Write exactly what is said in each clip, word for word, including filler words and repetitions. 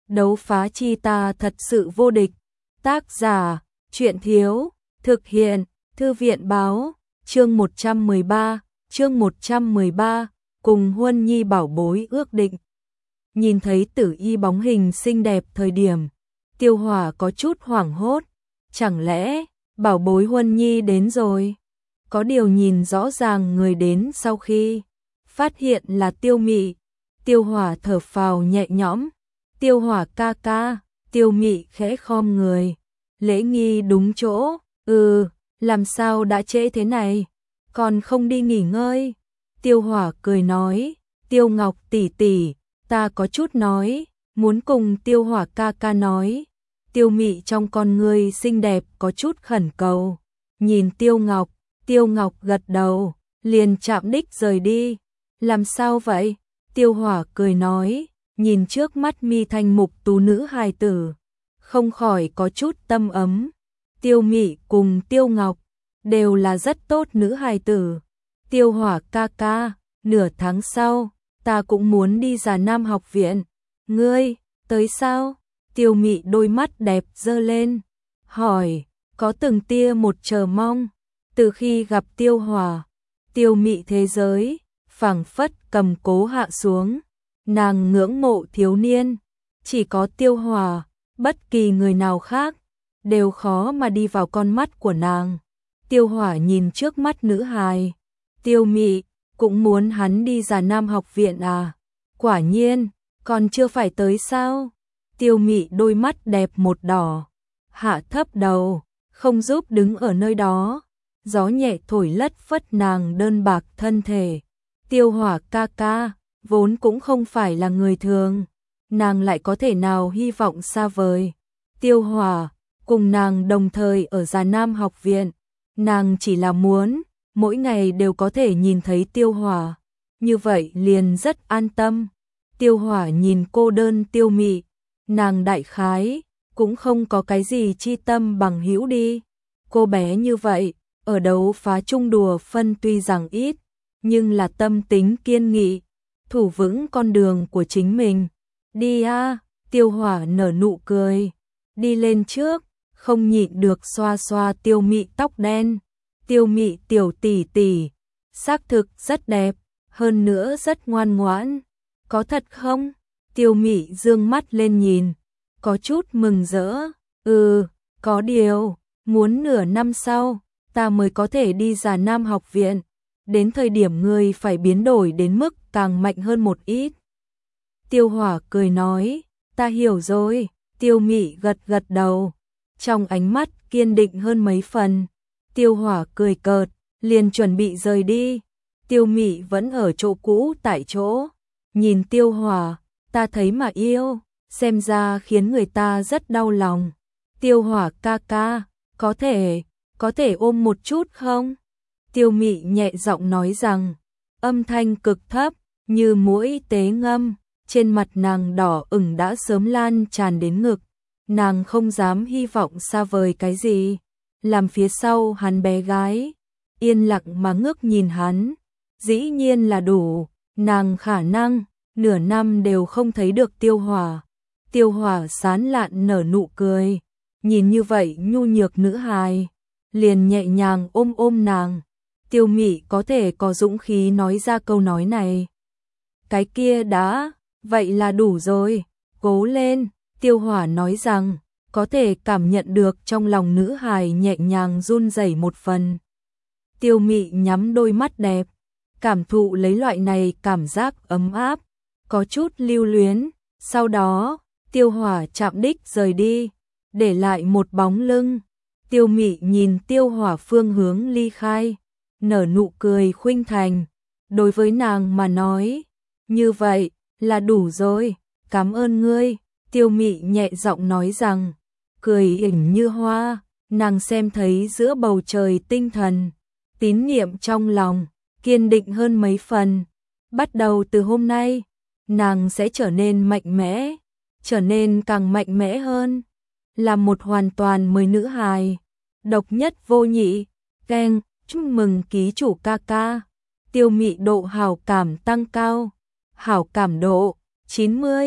Đấu phá chi ta thật sự vô địch. Tác giả, Truyện Thiếu, thực hiện, Thư viện Báo, chương một trăm mười ba, chương một trăm mười ba, cùng Huân Nhi bảo bối ước định. Nhìn thấy Tử Y bóng hình xinh đẹp thời điểm, Tiêu Hỏa có chút hoảng hốt, chẳng lẽ bảo bối Huân Nhi đến rồi? Có điều nhìn rõ ràng người đến sau khi phát hiện là Tiêu Mị, Tiêu Hỏa thở phào nhẹ nhõm. Tiêu Hỏa ca ca, Tiêu Mị khẽ khom người, lễ nghi đúng chỗ. Ừ, làm sao đã trễ thế này, còn không đi nghỉ ngơi? Tiêu Hỏa cười nói, Tiêu Ngọc tỷ tỷ, ta có chút nói, muốn cùng Tiêu Hỏa ca ca nói. Tiêu Mị trong con ngươi xinh đẹp có chút khẩn cầu, nhìn Tiêu Ngọc, Tiêu Ngọc gật đầu, liền chạm đích rời đi. Làm sao vậy? Tiêu Hỏa cười nói, nhìn trước mắt mi thanh mục tú nữ hài tử, không khỏi có chút tâm ấm. Tiêu Mị cùng Tiêu Ngọc đều là rất tốt nữ hài tử. Tiêu Hỏa ca ca, nửa tháng sau, ta cũng muốn đi Già Nam học viện. Ngươi, tới sao? Tiêu Mị đôi mắt đẹp dơ lên, hỏi, có từng tia một chờ mong. Từ khi gặp Tiêu Hỏa, Tiêu Mị thế giới phảng phất cầm cố hạ xuống. Nàng ngưỡng mộ thiếu niên, chỉ có Tiêu Hỏa, bất kỳ người nào khác đều khó mà đi vào con mắt của nàng. Tiêu Hỏa nhìn trước mắt nữ hài, Tiêu Mị cũng muốn hắn đi Già Nam học viện à? Quả nhiên, còn chưa phải tới sao? Tiêu Mị đôi mắt đẹp một đỏ, hạ thấp đầu, không giúp đứng ở nơi đó. Gió nhẹ thổi lất phất nàng đơn bạc thân thể. Tiêu Hỏa ca ca, vốn cũng không phải là người thường, nàng lại có thể nào hy vọng xa vời. Tiêu Hỏa cùng nàng đồng thời ở Già Nam học viện, nàng chỉ là muốn mỗi ngày đều có thể nhìn thấy Tiêu Hỏa, như vậy liền rất an tâm. Tiêu Hỏa nhìn cô đơn Tiêu Mị, nàng đại khái cũng không có cái gì chi tâm bằng hữu đi. Cô bé như vậy, ở đấu phá chung đùa phân tuy rằng ít, nhưng là tâm tính kiên nghị, thủ vững con đường của chính mình. Đi a, Tiêu Hỏa nở nụ cười, đi lên trước, không nhịn được xoa xoa Tiêu Mị tóc đen. Tiêu Mị tiểu tỷ tỷ, xác thực rất đẹp, hơn nữa rất ngoan ngoãn. Có thật không? Tiêu Mị dương mắt lên nhìn, có chút mừng rỡ. Ừ, có điều, muốn nửa năm sau, ta mới có thể đi Già Nam học viện. Đến thời điểm ngươi phải biến đổi đến mức càng mạnh hơn một ít. Tiêu Hỏa cười nói, ta hiểu rồi. Tiêu Mị gật gật đầu, trong ánh mắt kiên định hơn mấy phần. Tiêu Hỏa cười cợt, liền chuẩn bị rời đi. Tiêu Mị vẫn ở chỗ cũ tại chỗ, nhìn Tiêu Hỏa, ta thấy mà yêu, xem ra khiến người ta rất đau lòng. Tiêu Hỏa ca ca, có thể, có thể ôm một chút không? Tiêu Mị nhẹ giọng nói rằng, âm thanh cực thấp, như muỗi tế ngâm, trên mặt nàng đỏ ửng đã sớm lan tràn đến ngực. Nàng không dám hy vọng xa vời cái gì, làm phía sau hắn bé gái, yên lặng mà ngước nhìn hắn, dĩ nhiên là đủ. Nàng khả năng, nửa năm đều không thấy được Tiêu Hỏa. Tiêu Hỏa sán lạn nở nụ cười, nhìn như vậy nhu nhược nữ hài, liền nhẹ nhàng ôm ôm nàng. Tiêu Mị có thể có dũng khí nói ra câu nói này. Cái kia đã, vậy là đủ rồi, cố lên. Tiêu Hỏa nói rằng, có thể cảm nhận được trong lòng nữ hài nhẹ nhàng run rẩy một phần. Tiêu Mị nhắm đôi mắt đẹp, cảm thụ lấy loại này cảm giác ấm áp, có chút lưu luyến. Sau đó, Tiêu Hỏa chạm đích rời đi, để lại một bóng lưng. Tiêu Mị nhìn Tiêu Hỏa phương hướng ly khai, nở nụ cười khuynh thành. Đối với nàng mà nói, như vậy là đủ rồi, cảm ơn ngươi. Tiêu Mị nhẹ giọng nói rằng, cười ỉnh như hoa. Nàng xem thấy giữa bầu trời tinh thần, tín niệm trong lòng kiên định hơn mấy phần. Bắt đầu từ hôm nay, nàng sẽ trở nên mạnh mẽ, trở nên càng mạnh mẽ hơn, là một hoàn toàn mới nữ hài, độc nhất vô nhị. Keng, chúc mừng ký chủ ca ca. Tiêu Mị độ hảo cảm tăng cao, hảo cảm độ chín mươi.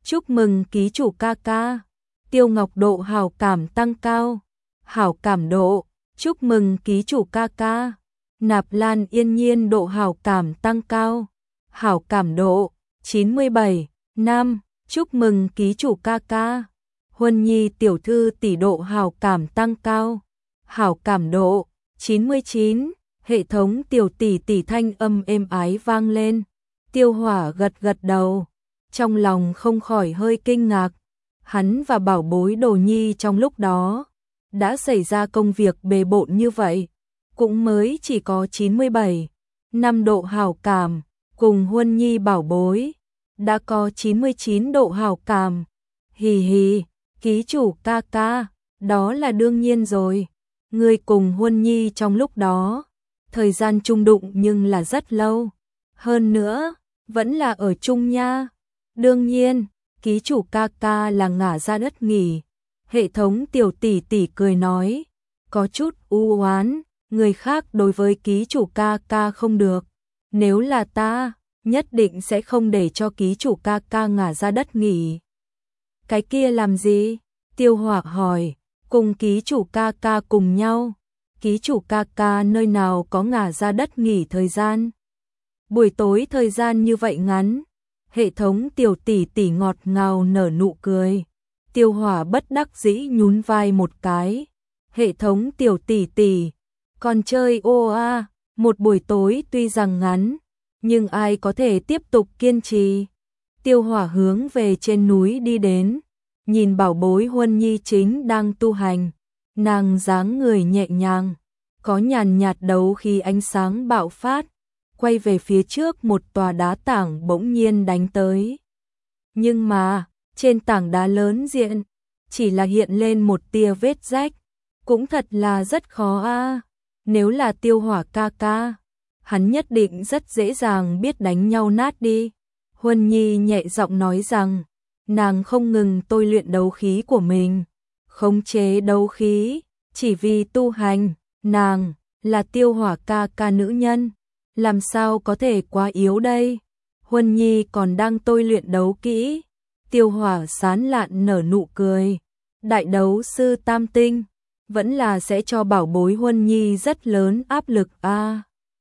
chúc mừng ký chủ ca ca. Tiêu Ngọc độ hảo cảm tăng cao. Hảo cảm độ, chúc mừng ký chủ ca ca. Nạp Lan Yên Nhiên độ hảo cảm tăng cao. Hảo cảm độ chín mươi bảy. Nam, chúc mừng ký chủ ca ca. Huân Nhi tiểu thư tỷ độ hảo cảm tăng cao. Hảo cảm độ chín mươi chín. Hệ thống tiểu tỷ tỷ thanh âm êm ái vang lên. Tiêu Hỏa gật gật đầu, trong lòng không khỏi hơi kinh ngạc. Hắn và bảo bối Đồ Nhi trong lúc đó đã xảy ra công việc bề bộn như vậy, cũng mới chỉ có chín mươi bảy năm độ hảo cảm, cùng Huân Nhi bảo bối đã có chín mươi chín độ hảo cảm. Hì hì, ký chủ ca ca, đó là đương nhiên rồi. Người cùng Huân Nhi trong lúc đó, thời gian chung đụng nhưng là rất lâu. Hơn nữa, vẫn là ở chung nha. Đương nhiên, ký chủ ca ca là ngả ra đất nghỉ. Hệ thống tiểu tỷ tỷ cười nói, có chút u oán, người khác đối với ký chủ ca ca không được. Nếu là ta, nhất định sẽ không để cho ký chủ ca ca ngả ra đất nghỉ. Cái kia làm gì? Tiêu Hỏa hỏi, cùng ký chủ ca ca cùng nhau. Ký chủ ca ca nơi nào có ngả ra đất nghỉ thời gian. Buổi tối thời gian như vậy ngắn. Hệ thống tiểu tỷ tỷ ngọt ngào nở nụ cười. Tiêu Hỏa bất đắc dĩ nhún vai một cái. Hệ thống tiểu tỷ tỷ, còn chơi ô a, một buổi tối tuy rằng ngắn, nhưng ai có thể tiếp tục kiên trì. Tiêu Hỏa hướng về trên núi đi đến, nhìn bảo bối Huân Nhi chính đang tu hành. Nàng dáng người nhẹ nhàng, có nhàn nhạt đấu khi ánh sáng bạo phát, quay về phía trước một tòa đá tảng bỗng nhiên đánh tới. Nhưng mà, trên tảng đá lớn diện, chỉ là hiện lên một tia vết rách, cũng thật là rất khó a. Nếu là Tiêu Hỏa ca ca, hắn nhất định rất dễ dàng biết đánh nhau nát đi. Huân Nhi nhẹ giọng nói rằng, nàng không ngừng tôi luyện đấu khí của mình, khống chế đấu khí, chỉ vì tu hành. Nàng là Tiêu Hỏa ca ca nữ nhân, làm sao có thể quá yếu đây? Huân Nhi còn đang tôi luyện đấu kỹ. Tiêu Hỏa sán lạn nở nụ cười. Đại đấu sư tam tinh, vẫn là sẽ cho bảo bối Huân Nhi rất lớn áp lực a. À,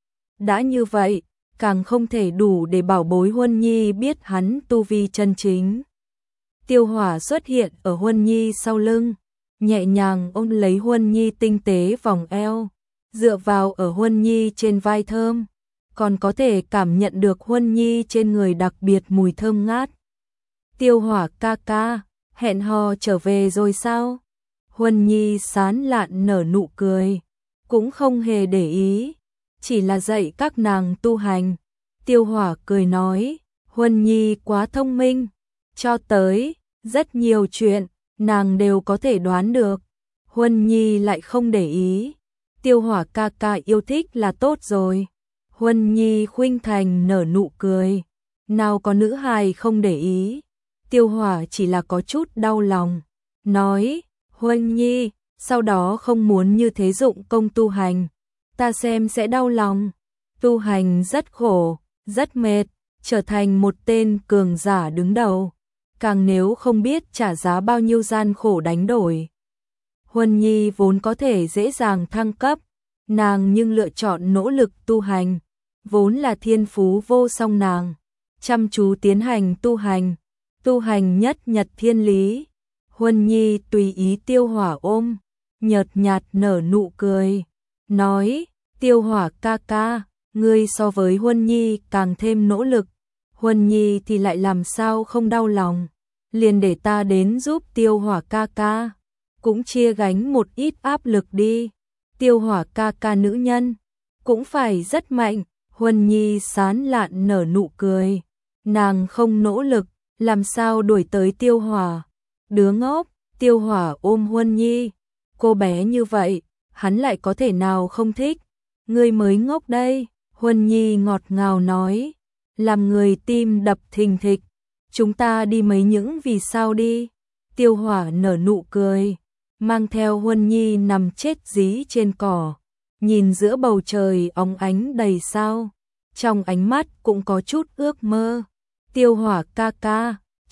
đã như vậy, càng không thể đủ để bảo bối Huân Nhi biết hắn tu vi chân chính. Tiêu Hỏa xuất hiện ở Huân Nhi sau lưng, nhẹ nhàng ôm lấy Huân Nhi tinh tế vòng eo, dựa vào ở Huân Nhi trên vai thơm, còn có thể cảm nhận được Huân Nhi trên người đặc biệt mùi thơm ngát. Tiêu Hỏa ca ca, hẹn hò trở về rồi sao? Huân Nhi sán lạn nở nụ cười, cũng không hề để ý, chỉ là dạy các nàng tu hành. Tiêu Hỏa cười nói, Huân Nhi quá thông minh, cho tới rất nhiều chuyện nàng đều có thể đoán được. Huân Nhi lại không để ý. Tiêu Hỏa ca ca yêu thích là tốt rồi. Huân Nhi khuynh thành nở nụ cười, nào có nữ hài không để ý. Tiêu Hỏa chỉ là có chút đau lòng, nói, Huân Nhi, sau đó không muốn như thế dụng công tu hành, ta xem sẽ đau lòng. Tu hành rất khổ, rất mệt, trở thành một tên cường giả đứng đầu, càng nếu không biết trả giá bao nhiêu gian khổ đánh đổi. Huân Nhi vốn có thể dễ dàng thăng cấp, nàng nhưng lựa chọn nỗ lực tu hành, vốn là thiên phú vô song nàng, chăm chú tiến hành tu hành, tu hành nhất nhật thiên lý. Huân Nhi tùy ý Tiêu Hỏa ôm, nhợt nhạt nở nụ cười, nói, Tiêu Hỏa ca ca, ngươi so với Huân Nhi càng thêm nỗ lực, Huân Nhi thì lại làm sao không đau lòng, liền để ta đến giúp Tiêu Hỏa ca ca, cũng chia gánh một ít áp lực đi. Tiêu Hỏa ca ca nữ nhân, cũng phải rất mạnh. Huân Nhi sán lạn nở nụ cười, nàng không nỗ lực, làm sao đuổi tới Tiêu Hỏa. Đứa ngốc. Tiêu Hỏa ôm Huân Nhi, cô bé như vậy, hắn lại có thể nào không thích, ngươi mới ngốc đây. Huân Nhi ngọt ngào nói, làm người tim đập thình thịch, chúng ta đi mấy những vì sao đi. Tiêu Hỏa nở nụ cười, mang theo Huân Nhi nằm chết dí trên cỏ, nhìn giữa bầu trời óng ánh đầy sao, trong ánh mắt cũng có chút ước mơ. Tiêu Hỏa ca ca,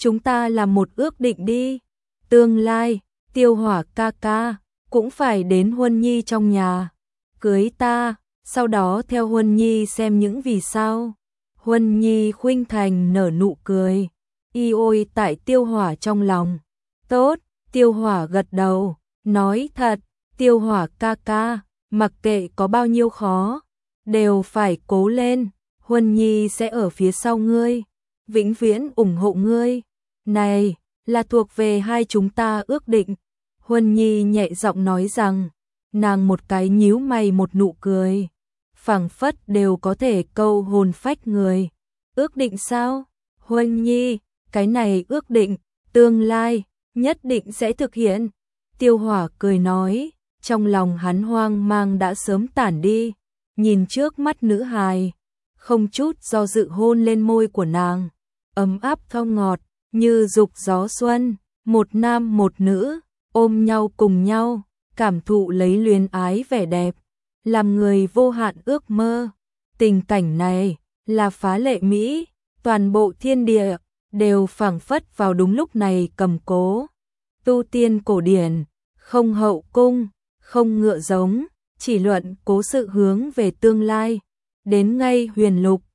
chúng ta làm một ước định đi. Tương lai, Tiêu Hỏa ca ca, cũng phải đến Huân Nhi trong nhà, cưới ta, sau đó theo Huân Nhi xem những vì sao. Huân Nhi khuynh thành nở nụ cười, y ôi tại Tiêu Hỏa trong lòng. Tốt, Tiêu Hỏa gật đầu, nói thật, Tiêu Hỏa ca ca, mặc kệ có bao nhiêu khó, đều phải cố lên, Huân Nhi sẽ ở phía sau ngươi, vĩnh viễn ủng hộ ngươi. Này, là thuộc về hai chúng ta ước định. Huân Nhi nhẹ giọng nói rằng, nàng một cái nhíu mày một nụ cười, phảng phất đều có thể câu hồn phách người. Ước định sao? Huân Nhi, cái này ước định, tương lai, nhất định sẽ thực hiện. Tiêu Hỏa cười nói, trong lòng hắn hoang mang đã sớm tản đi, nhìn trước mắt nữ hài, không chút do dự hôn lên môi của nàng, ấm áp thơm ngọt, như dục gió xuân, một nam một nữ, ôm nhau cùng nhau, cảm thụ lấy luyến ái vẻ đẹp, làm người vô hạn ước mơ. Tình cảnh này là phá lệ mỹ, toàn bộ thiên địa đều phảng phất vào đúng lúc này cầm cố. Tu tiên cổ điển, không hậu cung, không ngựa giống, chỉ luận cố sự hướng về tương lai. Đến ngay huyền lục,